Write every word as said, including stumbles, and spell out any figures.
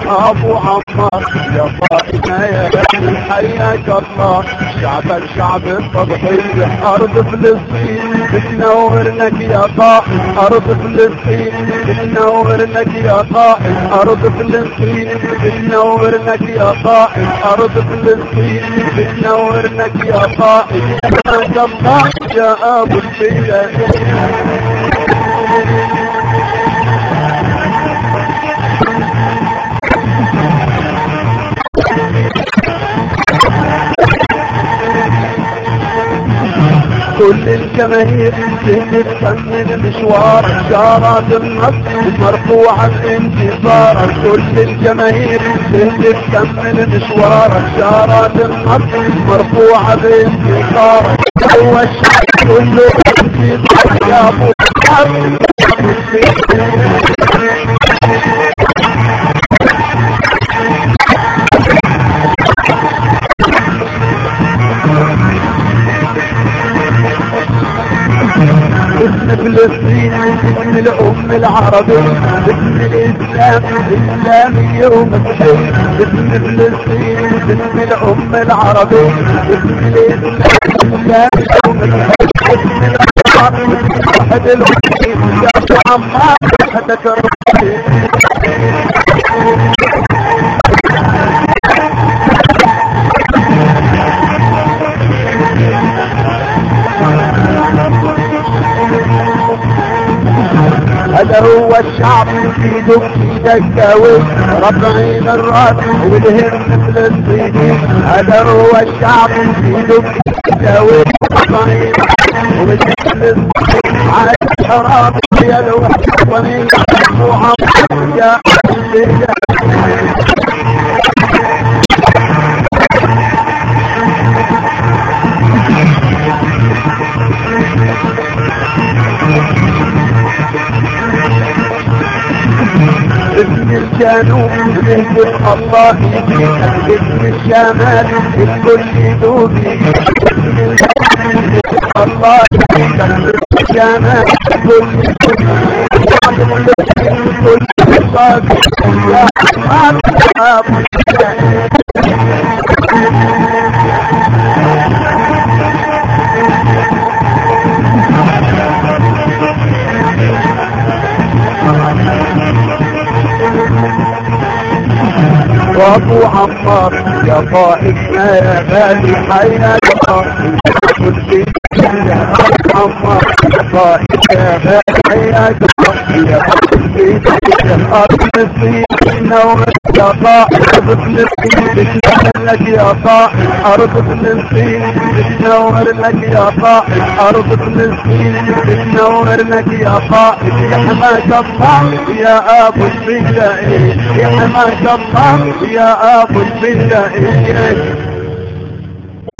ابو عمار يا فاطمة يا بني حياك الله. شعب الشعب التضحية ارض فلسطين بتنور لك يا طائف ارض فلسطين بتنور لك يا طائف ارض فلسطين بتنور لك يا طائف ارض فلسطين بتنور لك يا طائف. حياك الله يا ابو الفداء. كل الجماهير تتفنن مشوار شارات النصر مرفوعة انتصارا. كل الجماهير تتفنن مشوار شارات النصر مرفوعة بانتصارا. هو الشعب كله انتصار يا ابو اسم فلسطين اسم الأم العربية اسم الإسلام الإسلامي ومسيحي. اسم فلسطين اسم الأم العربية اسم الإسلام الإسلامي ومسيحي. اسم العرب واحد الوحيد يا أبو عمار وحدك الرحيم. هذا هو الشعب في دك دكاوي ربعين الراس والهم فلسطيني. هذا هو الشعب في دك دكاوي ربعين والهم فلسطيني. على الحرام يا الوطني محمد يا الفداء. اسم الجنوب بهدف الله يجيك. اسم الشمال الكل يدوبي. اسم الجنوب الله يجيك. اسم الشمال الكل يدوبي. الكل صادق يا ابو الفداء. وابو عمار يا طائف ما يا غالي حياك الله. كل يا ابو عمار يا طائف يا غالي حياك الله. يا فلسطين يا ارض فلسطين بتنور يا طائف ارض فلسطين بتنور لك يا طائف ارض فلسطين بتنور لك يا طائف ارض فلسطين بتنور لك يا طائف. يا حماك الله يا ابو الفداء. يا حماك الله يا ابو الفداء.